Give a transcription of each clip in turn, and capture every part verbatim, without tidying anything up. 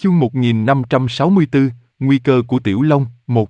Chương một nghìn năm trăm sáu mươi tư, Nguy cơ của Tiểu Long, một.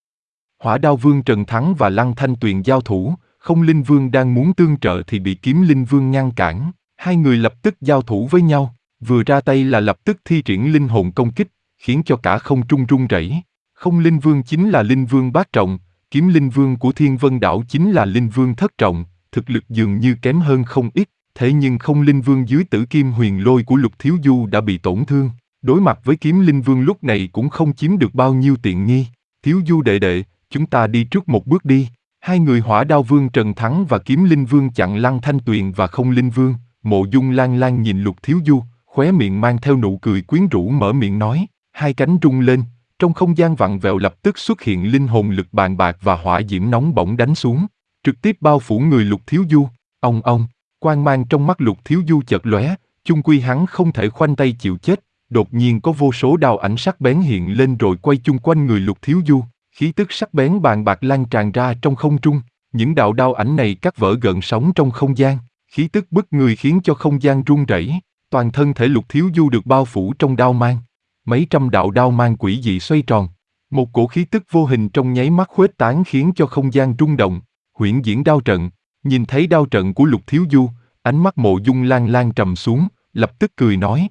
Hỏa Đao Vương Trần Thắng và Lăng Thanh Tuyền giao thủ, Không Linh Vương đang muốn tương trợ thì bị Kiếm Linh Vương ngăn cản, hai người lập tức giao thủ với nhau, vừa ra tay là lập tức thi triển linh hồn công kích, khiến cho cả không trung rung rẩy. Không Linh Vương chính là Linh Vương bát trọng, Kiếm Linh Vương của Thiên Vân Đảo chính là Linh Vương thất trọng, thực lực dường như kém hơn không ít, thế nhưng Không Linh Vương dưới Tử Kim Huyền Lôi của Lục Thiếu Du đã bị tổn thương. Đối mặt với Kiếm Linh Vương lúc này cũng không chiếm được bao nhiêu tiện nghi. Thiếu Du đệ đệ, chúng ta đi trước một bước đi. Hai người Hỏa Đao Vương Trần Thắng và Kiếm Linh Vương chặn Lăng Thanh Tuyền và Không Linh Vương. Mộ Dung Lan Lan nhìn Lục Thiếu Du, khóe miệng mang theo nụ cười quyến rũ mở miệng nói. Hai cánh rung lên, trong không gian vặn vẹo lập tức xuất hiện linh hồn lực bàn bạc và hỏa diễm nóng bỏng đánh xuống, trực tiếp bao phủ người Lục Thiếu Du. Ong ong, quang mang trong mắt Lục Thiếu Du chợt lóe, chung quy hắn không thể khoanh tay chịu chết. Đột nhiên có vô số đao ảnh sắc bén hiện lên rồi quay chung quanh người Lục Thiếu Du, khí tức sắc bén bàn bạc lan tràn ra trong không trung. Những đạo đao ảnh này cắt vỡ gợn sóng trong không gian, khí tức bức người khiến cho không gian rung rẩy. Toàn thân thể Lục Thiếu Du được bao phủ trong đao mang. Mấy trăm đạo đao mang quỷ dị xoay tròn. Một cổ khí tức vô hình trong nháy mắt khuếch tán khiến cho không gian rung động. Huyễn diễn đao trận. Nhìn thấy đao trận của Lục Thiếu Du, ánh mắt Mộ Dung Lan Lan trầm xuống, lập tức cười nói.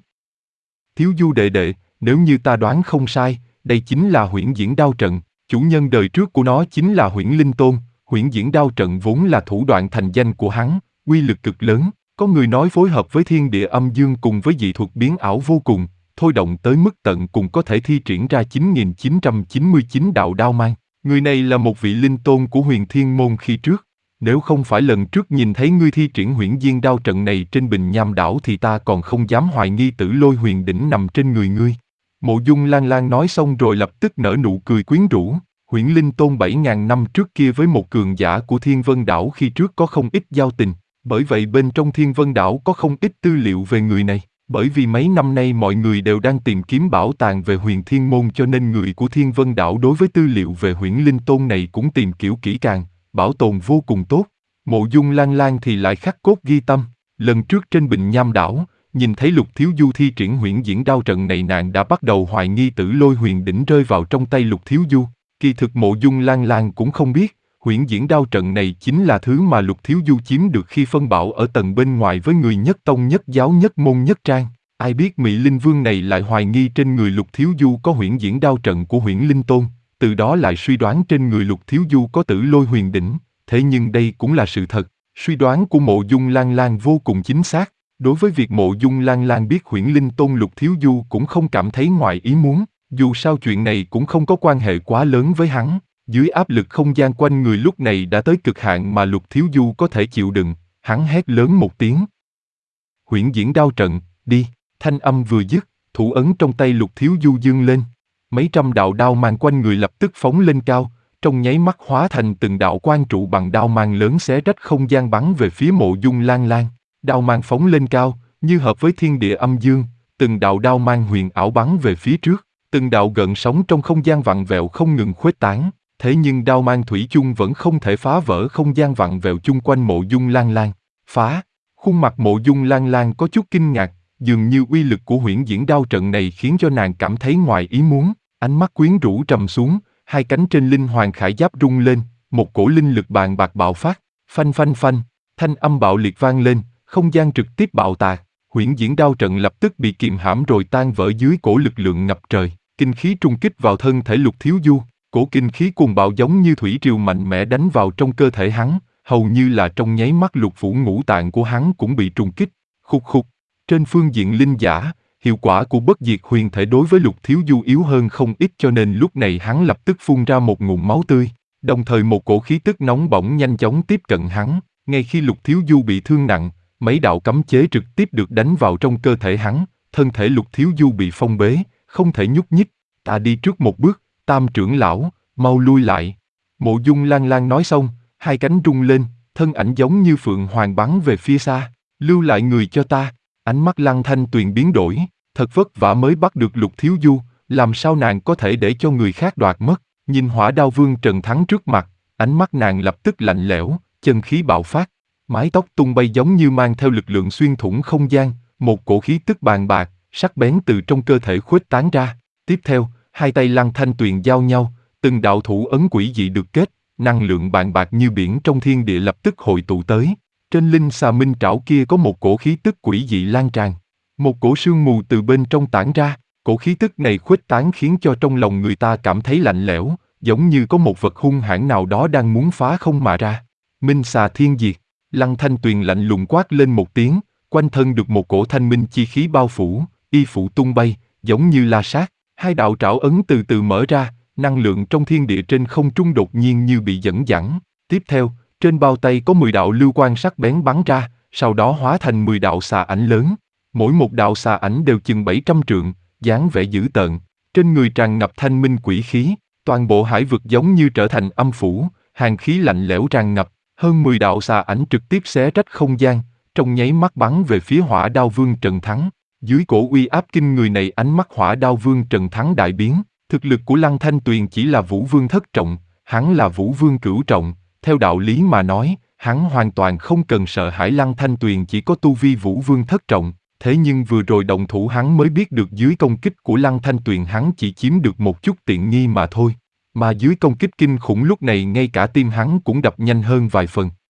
Thiếu Du đệ đệ, nếu như ta đoán không sai, đây chính là huyễn diễn đao trận, chủ nhân đời trước của nó chính là Huyễn Linh Tôn. Huyễn diễn đao trận vốn là thủ đoạn thành danh của hắn, uy lực cực lớn, có người nói phối hợp với thiên địa âm dương cùng với dị thuật biến ảo vô cùng, thôi động tới mức tận cùng có thể thi triển ra chín nghìn chín trăm chín mươi chín đạo đao mang. Người này là một vị linh tôn của Huyền Thiên Môn khi trước. Nếu không phải lần trước nhìn thấy ngươi thi triển huyễn diên đao trận này trên Bình Nham đảo thì ta còn không dám hoài nghi Tử Lôi huyền đỉnh nằm trên người ngươi. Mộ Dung Lan Lan nói xong rồi lập tức nở nụ cười quyến rũ. Huyễn Linh Tôn bảy ngàn năm trước kia với một cường giả của Thiên Vân đảo khi trước có không ít giao tình, bởi vậy bên trong Thiên Vân đảo có không ít tư liệu về người này. Bởi vì mấy năm nay mọi người đều đang tìm kiếm bảo tàng về Huyền Thiên Môn cho nên người của Thiên Vân đảo đối với tư liệu về Huyễn Linh Tôn này cũng tìm kiểu kỹ càng, bảo tồn vô cùng tốt. Mộ Dung Lan Lan thì lại khắc cốt ghi tâm. Lần trước trên Bình Nham đảo, nhìn thấy Lục Thiếu Du thi triển huyễn diễn đao trận này nàng đã bắt đầu hoài nghi Tử Lôi huyền đỉnh rơi vào trong tay Lục Thiếu Du. Kỳ thực Mộ Dung Lan Lan cũng không biết, huyễn diễn đao trận này chính là thứ mà Lục Thiếu Du chiếm được khi phân bảo ở tầng bên ngoài với người nhất tông nhất giáo nhất môn nhất trang. Ai biết Mị Linh Vương này lại hoài nghi trên người Lục Thiếu Du có huyễn diễn đao trận của Huyễn Linh Tôn, từ đó lại suy đoán trên người Lục Thiếu Du có Tử Lôi huyền đỉnh. Thế nhưng đây cũng là sự thật, suy đoán của Mộ Dung Lan Lan vô cùng chính xác. Đối với việc Mộ Dung Lan Lan biết Huyễn Linh Tôn Lục Thiếu Du cũng không cảm thấy ngoài ý muốn, dù sao chuyện này cũng không có quan hệ quá lớn với hắn. Dưới áp lực không gian quanh người lúc này đã tới cực hạn mà Lục Thiếu Du có thể chịu đựng, hắn hét lớn một tiếng. Huyễn diễn đao trận, đi, thanh âm vừa dứt, thủ ấn trong tay Lục Thiếu Du dương lên. Mấy trăm đạo đao mang quanh người lập tức phóng lên cao, trong nháy mắt hóa thành từng đạo quang trụ bằng đao mang lớn xé rách không gian bắn về phía Mộ Dung Lan Lan. Đao mang phóng lên cao, như hợp với thiên địa âm dương, từng đạo đao mang huyền ảo bắn về phía trước, từng đạo gợn sóng trong không gian vặn vẹo không ngừng khuếch tán. Thế nhưng đao mang thủy chung vẫn không thể phá vỡ không gian vặn vẹo chung quanh Mộ Dung Lan Lan. Phá! Khuôn mặt Mộ Dung Lan Lan có chút kinh ngạc, dường như uy lực của huyễn diễn đao trận này khiến cho nàng cảm thấy ngoài ý muốn, ánh mắt quyến rũ trầm xuống. Hai cánh trên linh hoàng khải giáp rung lên, một cổ linh lực bàn bạc bạo phát, phanh phanh phanh, thanh âm bạo liệt vang lên, không gian trực tiếp bạo tạc, huyễn diễn đao trận lập tức bị kiềm hãm rồi tan vỡ dưới cổ lực lượng ngập trời, kinh khí trung kích vào thân thể Lục Thiếu Du, cổ kinh khí cuồng bạo giống như thủy triều mạnh mẽ đánh vào trong cơ thể hắn, hầu như là trong nháy mắt lục phủ ngũ tạng của hắn cũng bị trùng kích, khục khục. Trên phương diện linh giả, hiệu quả của bất diệt huyền thể đối với Lục Thiếu Du yếu hơn không ít cho nên lúc này hắn lập tức phun ra một ngụm máu tươi, đồng thời một cổ khí tức nóng bỏng nhanh chóng tiếp cận hắn. Ngay khi Lục Thiếu Du bị thương nặng, mấy đạo cấm chế trực tiếp được đánh vào trong cơ thể hắn, thân thể Lục Thiếu Du bị phong bế, không thể nhúc nhích. Ta đi trước một bước, Tam trưởng lão, mau lui lại. Mộ Dung Lan Lan nói xong, hai cánh rung lên, thân ảnh giống như phượng hoàng bắn về phía xa. Lưu lại người cho ta. Ánh mắt Lăng Thanh Tuyền biến đổi, thật vất vả mới bắt được Lục Thiếu Du, làm sao nàng có thể để cho người khác đoạt mất. Nhìn Hỏa Đao Vương Trần Thắng trước mặt, ánh mắt nàng lập tức lạnh lẽo, chân khí bạo phát, mái tóc tung bay giống như mang theo lực lượng xuyên thủng không gian, một cổ khí tức bàn bạc, sắc bén từ trong cơ thể khuếch tán ra. Tiếp theo, hai tay Lăng Thanh Tuyền giao nhau, từng đạo thủ ấn quỷ dị được kết, năng lượng bàn bạc như biển trong thiên địa lập tức hội tụ tới. Trên linh xà minh trảo kia có một cổ khí tức quỷ dị lan tràn. Một cổ sương mù từ bên trong tản ra, cổ khí tức này khuếch tán khiến cho trong lòng người ta cảm thấy lạnh lẽo, giống như có một vật hung hãn nào đó đang muốn phá không mà ra. Minh xà thiên diệt, Lăng Thanh Tuyền lạnh lùng quát lên một tiếng, quanh thân được một cổ thanh minh chi khí bao phủ, y phụ tung bay, giống như la sát. Hai đạo trảo ấn từ từ mở ra, năng lượng trong thiên địa trên không trung đột nhiên như bị dẫn dắt. Tiếp theo, trên bao tay có mười đạo lưu quang sắc bén bắn ra, sau đó hóa thành mười đạo xà ảnh lớn. Mỗi một đạo xà ảnh đều chừng bảy trăm trượng, dáng vẻ dữ tợn. Trên người tràn ngập thanh minh quỷ khí, toàn bộ hải vực giống như trở thành âm phủ, hàn khí lạnh lẽo tràn ngập. Hơn mười đạo xà ảnh trực tiếp xé rách không gian, trong nháy mắt bắn về phía Hỏa Đao Vương Trần Thắng. Dưới cổ uy áp kinh người này, ánh mắt Hỏa Đao Vương Trần Thắng đại biến. Thực lực của Lăng Thanh Tuyền chỉ là Vũ Vương thất trọng, hắn là Vũ Vương cửu trọng. Theo đạo lý mà nói, hắn hoàn toàn không cần sợ hãi. Lăng Thanh Tuyền chỉ có tu vi Vũ Vương thất trọng. Thế nhưng vừa rồi động thủ hắn mới biết được dưới công kích của Lăng Thanh Tuyền hắn chỉ chiếm được một chút tiện nghi mà thôi. Mà dưới công kích kinh khủng lúc này ngay cả tim hắn cũng đập nhanh hơn vài phần.